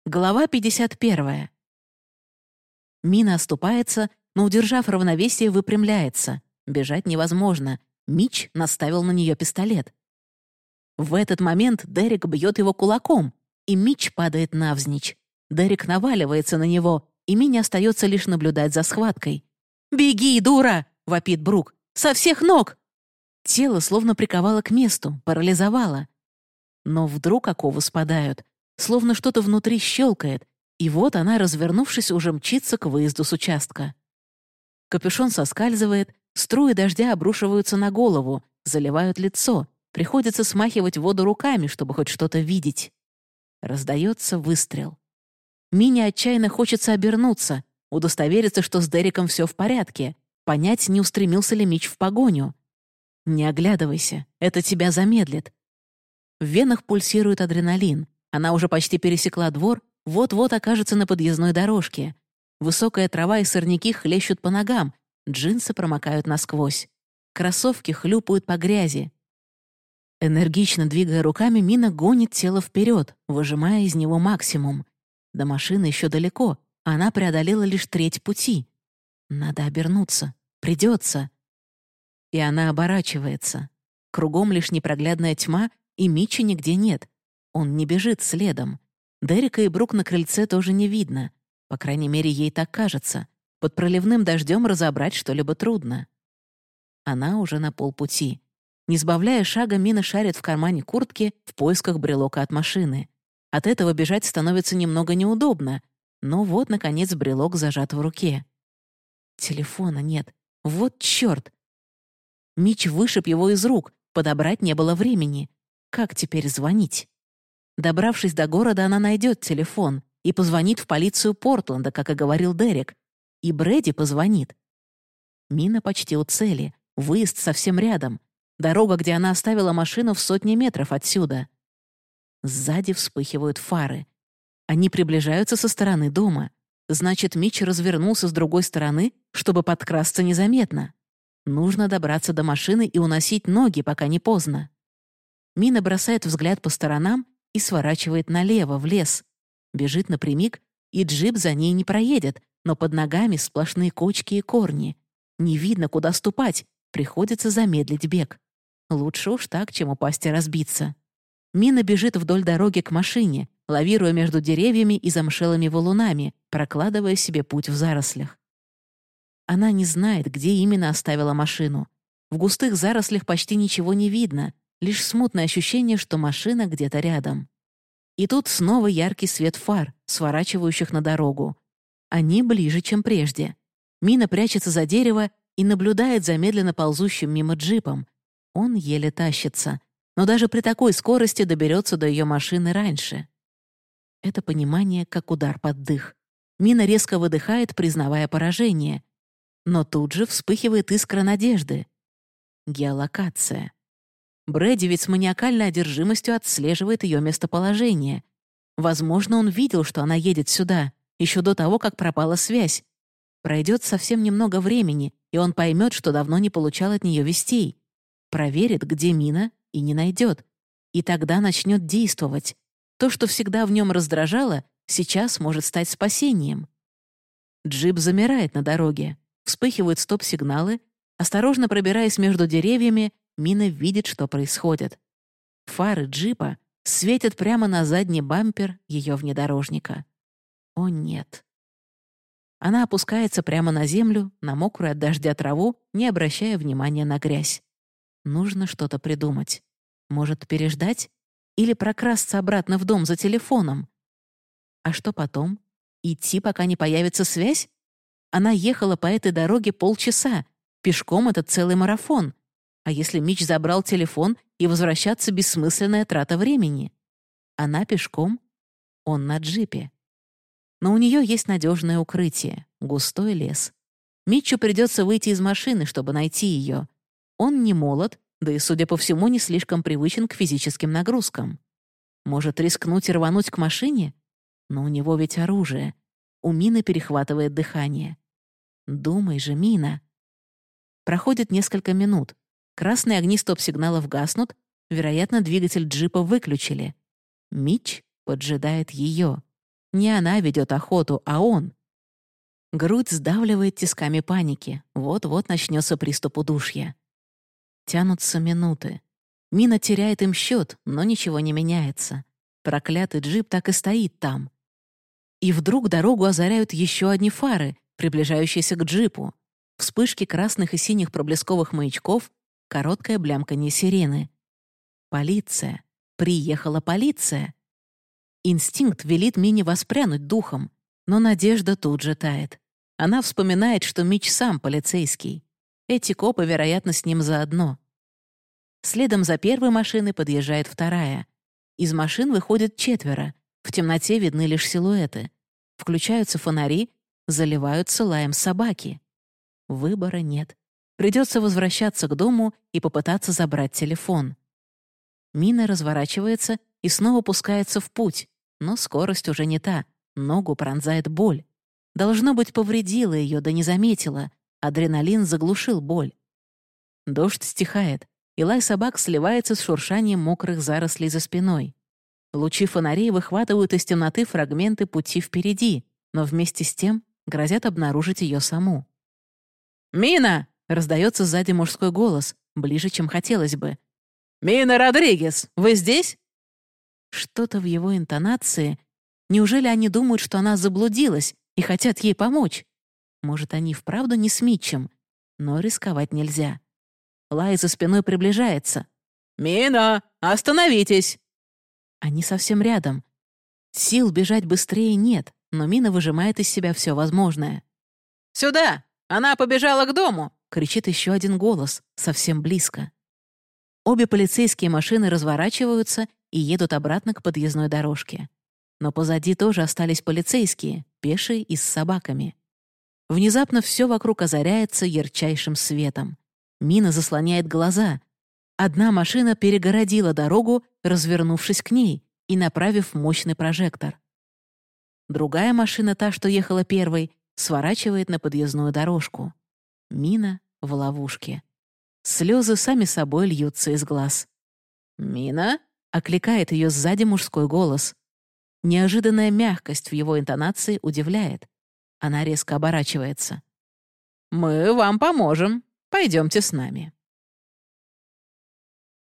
Глава 51. Мина оступается, но, удержав равновесие, выпрямляется. Бежать невозможно. Митч наставил на нее пистолет. В этот момент Дерек бьет его кулаком, и Митч падает навзничь. Дерек наваливается на него, и Мине остается лишь наблюдать за схваткой. «Беги, дура!» — вопит Брук. «Со всех ног!» Тело словно приковало к месту, парализовало. Но вдруг оковы спадают, словно что-то внутри щелкает, и вот она, развернувшись, уже мчится к выезду с участка. Капюшон соскальзывает, струи дождя обрушиваются на голову, заливают лицо, приходится смахивать воду руками, чтобы хоть что-то видеть. Раздается выстрел. Мине отчаянно хочется обернуться, удостовериться, что с Дереком все в порядке, понять, не устремился ли Митч в погоню. Не оглядывайся, это тебя замедлит. В венах пульсирует адреналин. Она уже почти пересекла двор, вот-вот окажется на подъездной дорожке. Высокая трава и сорняки хлещут по ногам, джинсы промокают насквозь. Кроссовки хлюпают по грязи. Энергично двигая руками, Мина гонит тело вперед, выжимая из него максимум. До машины еще далеко, а она преодолела лишь треть пути. Надо обернуться. Придется. И она оборачивается. Кругом лишь непроглядная тьма, и Митча нигде нет. Он не бежит следом. Дерека и Брук на крыльце тоже не видно. По крайней мере, ей так кажется. Под проливным дождем разобрать что-либо трудно. Она уже на полпути. Не сбавляя шага, Мина шарит в кармане куртки в поисках брелока от машины. От этого бежать становится немного неудобно, но вот, наконец, брелок зажат в руке. Телефона нет. Вот чёрт! Митч вышиб его из рук, подобрать не было времени. Как теперь звонить? Добравшись до города, она найдет телефон и позвонит в полицию Портленда, как и говорил Дерек. И Брэди позвонит. Мина почти у цели. Выезд совсем рядом. Дорога, где она оставила машину, в 100 метров отсюда. Сзади вспыхивают фары. Они приближаются со стороны дома. Значит, Митч развернулся с другой стороны, чтобы подкрасться незаметно. Нужно добраться до машины и уносить ноги, пока не поздно. Мина бросает взгляд по сторонам и сворачивает налево, в лес. Бежит напрямик, и джип за ней не проедет, но под ногами сплошные кочки и корни. Не видно, куда ступать, приходится замедлить бег. Лучше уж так, чем упасть и разбиться. Мина бежит вдоль дороги к машине, лавируя между деревьями и замшелыми валунами, прокладывая себе путь в зарослях. Она не знает, где именно оставила машину. В густых зарослях почти ничего не видно, лишь смутное ощущение, что машина где-то рядом. И тут снова яркий свет фар, сворачивающих на дорогу. Они ближе, чем прежде. Мина прячется за дерево и наблюдает за медленно ползущим мимо джипом. Он еле тащится, но даже при такой скорости доберется до ее машины раньше. Это понимание как удар под дых. Мина резко выдыхает, признавая поражение. Но тут же вспыхивает искра надежды. Геолокация. Брэди ведь с маниакальной одержимостью отслеживает ее местоположение. Возможно, он видел, что она едет сюда, еще до того, как пропала связь. Пройдет совсем немного времени, и он поймет, что давно не получал от нее вестей. Проверит, где Мина, и не найдет. И тогда начнет действовать. То, что всегда в нем раздражало, сейчас может стать спасением. Джип замирает на дороге. Вспыхивают стоп-сигналы. Осторожно пробираясь между деревьями, Мина видит, что происходит. Фары джипа светят прямо на задний бампер ее внедорожника. О, нет. Она опускается прямо на землю, на мокрую от дождя траву, не обращая внимания на грязь. Нужно что-то придумать. Может, переждать? Или прокрасться обратно в дом за телефоном? А что потом? Идти, пока не появится связь? Она ехала по этой дороге полчаса. Пешком это целый марафон. А если Митч забрал телефон, и возвращаться — бессмысленная трата времени? Она пешком, он на джипе. Но у нее есть надежное укрытие — густой лес. Митчу придется выйти из машины, чтобы найти ее. Он не молод, да и, судя по всему, не слишком привычен к физическим нагрузкам. Может, рискнуть и рвануть к машине? Но у него ведь оружие. У Мины перехватывает дыхание. Думай же, Мина. Проходит несколько минут. Красные огни стоп-сигналов гаснут, вероятно, двигатель джипа выключили. Митч поджидает ее. Не она ведет охоту, а он. Грудь сдавливает тисками паники. Вот-вот начнется приступ удушья. Тянутся минуты. Мина теряет им счет, но ничего не меняется. Проклятый джип так и стоит там. И вдруг дорогу озаряют еще одни фары, приближающиеся к джипу. Вспышки красных и синих проблесковых маячков, короткое блямканье сирены. Полиция. Приехала полиция. Инстинкт велит Мине воспрянуть духом, но надежда тут же тает. Она вспоминает, что Мич сам полицейский. Эти копы, вероятно, с ним заодно. Следом за первой машиной подъезжает вторая. Из машин выходит 4. В темноте видны лишь силуэты. Включаются фонари, заливаются лаем собаки. Выбора нет. Придется возвращаться к дому и попытаться забрать телефон. Мина разворачивается и снова пускается в путь, но скорость уже не та, ногу пронзает боль. Должно быть, повредила ее, да не заметила. Адреналин заглушил боль. Дождь стихает, и лай собак сливается с шуршанием мокрых зарослей за спиной. Лучи фонарей выхватывают из темноты фрагменты пути впереди, но вместе с тем грозят обнаружить ее саму. «Мина!» — раздается сзади мужской голос, ближе, чем хотелось бы. «Мина Родригес, вы здесь?» Что-то в его интонации. Неужели они думают, что она заблудилась и хотят ей помочь? Может, они вправду не с Митчем? Но рисковать нельзя. Лай за спиной приближается. «Мина, остановитесь!» Они совсем рядом. Сил бежать быстрее нет, но Мина выжимает из себя все возможное. «Сюда! Она побежала к дому!» — кричит еще один голос, совсем близко. Обе полицейские машины разворачиваются и едут обратно к подъездной дорожке. Но позади тоже остались полицейские, пешие и с собаками. Внезапно все вокруг озаряется ярчайшим светом. Мина заслоняет глаза. Одна машина перегородила дорогу, развернувшись к ней и направив мощный прожектор. Другая машина, та, что ехала первой, сворачивает на подъездную дорожку. Мина в ловушке. Слезы сами собой льются из глаз. «Мина?» — окликает ее сзади мужской голос. Неожиданная мягкость в его интонации удивляет. Она резко оборачивается. «Мы вам поможем. Пойдемте с нами».